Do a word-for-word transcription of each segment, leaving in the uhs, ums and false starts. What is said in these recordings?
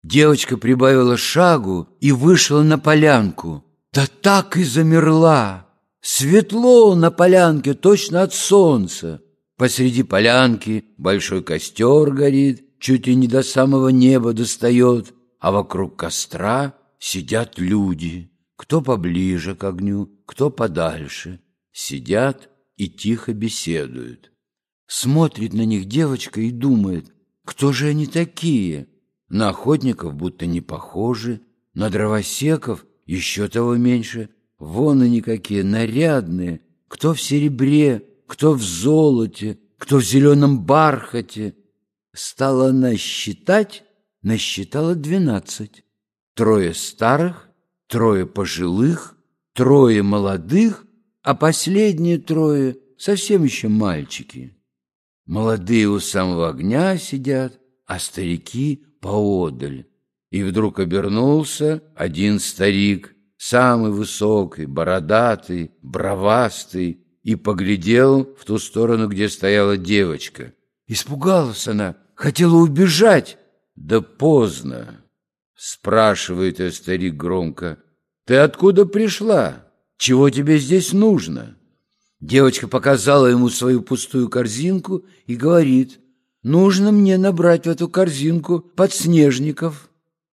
Девочка прибавила шагу и вышла на полянку. Да так и замерла. Светло на полянке, точно от солнца. Посреди полянки большой костер горит, чуть ли не до самого неба достает, а вокруг костра сидят люди, кто поближе к огню, кто подальше. Сидят и тихо беседуют. Смотрит на них девочка и думает, кто же они такие? На охотников будто не похожи, на дровосеков еще того меньше. Вон они какие нарядные, кто в серебре, кто в золоте, кто в зеленом бархате. Стала она считать, насчитала двенадцать. Трое старых, трое пожилых, трое молодых, а последние трое совсем еще мальчики. Молодые у самого огня сидят, а старики поодаль. И вдруг обернулся один старик, самый высокий, бородатый, бровастый, и поглядел в ту сторону, где стояла девочка. Испугалась она, хотела убежать. Да поздно. Спрашивает ее старик громко: «Ты откуда пришла? Чего тебе здесь нужно?» Девочка показала ему свою пустую корзинку и говорит: «Нужно мне набрать в эту корзинку подснежников».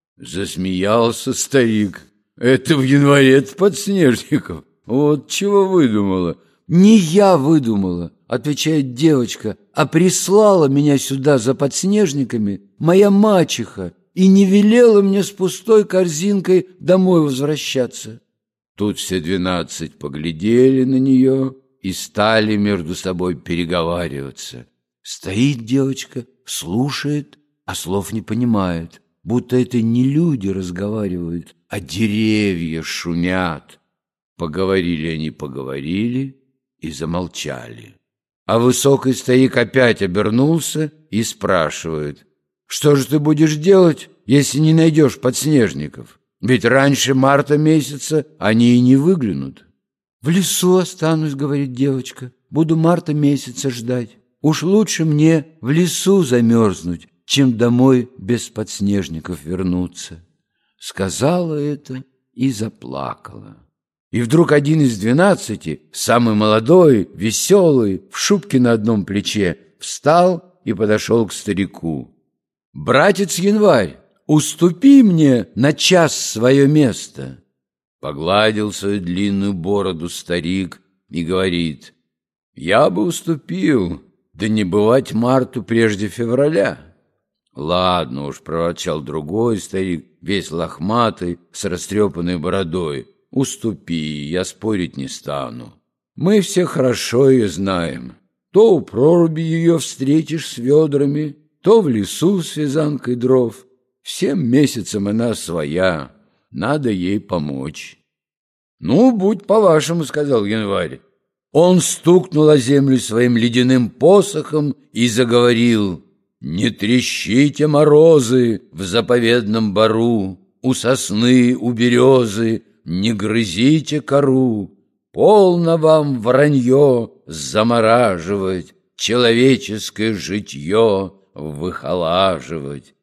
Засмеялся старик. «Это в январе подснежников? Вот чего выдумала?» «Не я выдумала», — отвечает девочка, «а прислала меня сюда за подснежниками моя мачеха и не велела мне с пустой корзинкой домой возвращаться». Тут все двенадцать поглядели на нее и стали между собой переговариваться. Стоит девочка, слушает, а слов не понимает, будто это не люди разговаривают, а деревья шумят. Поговорили они, поговорили и замолчали. А высокий старик опять обернулся и спрашивает: «Что же ты будешь делать, если не найдешь подснежников? Ведь раньше марта месяца они и не выглянут». «В лесу останусь, — говорит девочка, — буду марта месяца ждать. Уж лучше мне в лесу замерзнуть, чем домой без подснежников вернуться». Сказала это и заплакала. И вдруг один из двенадцати, самый молодой, веселый, в шубке на одном плече, встал и подошел к старику. «Братец Январь, уступи мне на час свое место». Погладил свою длинную бороду старик и говорит: «Я бы уступил, да не бывать марту прежде февраля». «Ладно уж, — проворчал другой старик, весь лохматый, с растрепанной бородой, — уступи, я спорить не стану. Мы все хорошо ее знаем. То у проруби ее встретишь с ведрами, то в лесу с вязанкой дров. Всем месяцам она своя, надо ей помочь». «Ну, будь по-вашему, — сказал Январь». Он стукнул о землю своим ледяным посохом и заговорил: «Не трещите морозы в заповедном бору, у сосны, у березы не грызите кору. Полно вам вранье замораживать, человеческое житье выхолаживать».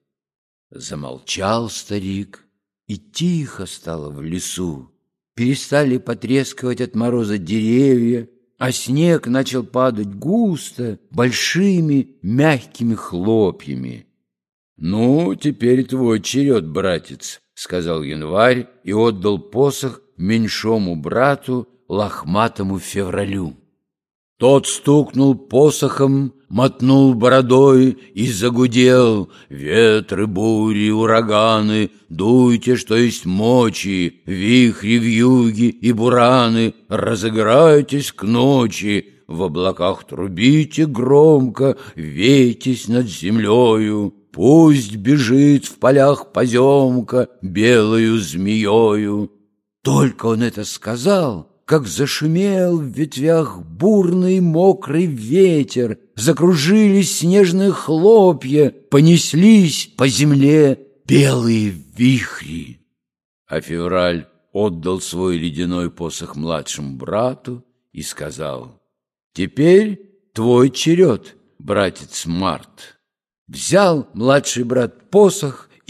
Замолчал старик, и тихо стало в лесу. Перестали потрескивать от мороза деревья, а снег начал падать густо, большими мягкими хлопьями. «Ну, теперь твой черед, братец», — сказал Январь и отдал посох меньшому брату, лохматому Февралю. Тот стукнул посохом, мотнул бородой и загудел: «Ветры, бури, ураганы, дуйте, что есть мочи, вихри, вьюги и бураны, разыграйтесь к ночи, в облаках трубите громко, вейтесь над землею, пусть бежит в полях поземка белою змеёю». Только он это сказал, как зашумел в ветвях бурный мокрый ветер, закружились снежные хлопья, понеслись по земле белые вихри. А Февраль отдал свой ледяной посох младшему брату и сказал: «Теперь твой черед, братец Март». Взял младший брат посох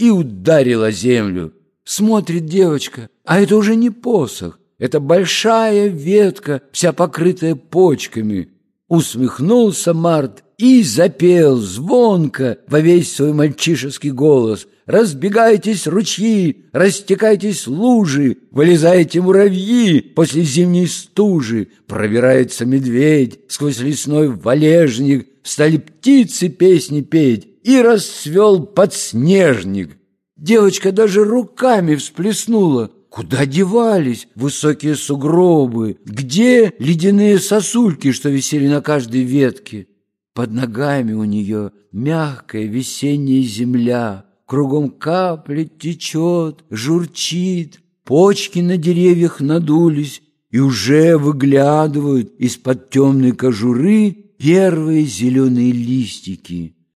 и ударил о землю. Смотрит девочка, а это уже не посох, это большая ветка, вся покрытая почками. Усмехнулся Март и запел звонко во весь свой мальчишеский голос: «Разбегайтесь, ручьи, растекайтесь, лужи, вылезайте, муравьи, после зимней стужи, пробирается медведь сквозь лесной валежник, стали птицы песни петь, и расцвел подснежник». Девочка даже руками всплеснула. Куда девались высокие сугробы? Где ледяные сосульки, что висели на каждой ветке? Под ногами у нее мягкая весенняя земля, кругом капля течет, журчит, почки на деревьях надулись, и уже выглядывают из-под темной кожуры первые зеленые листики.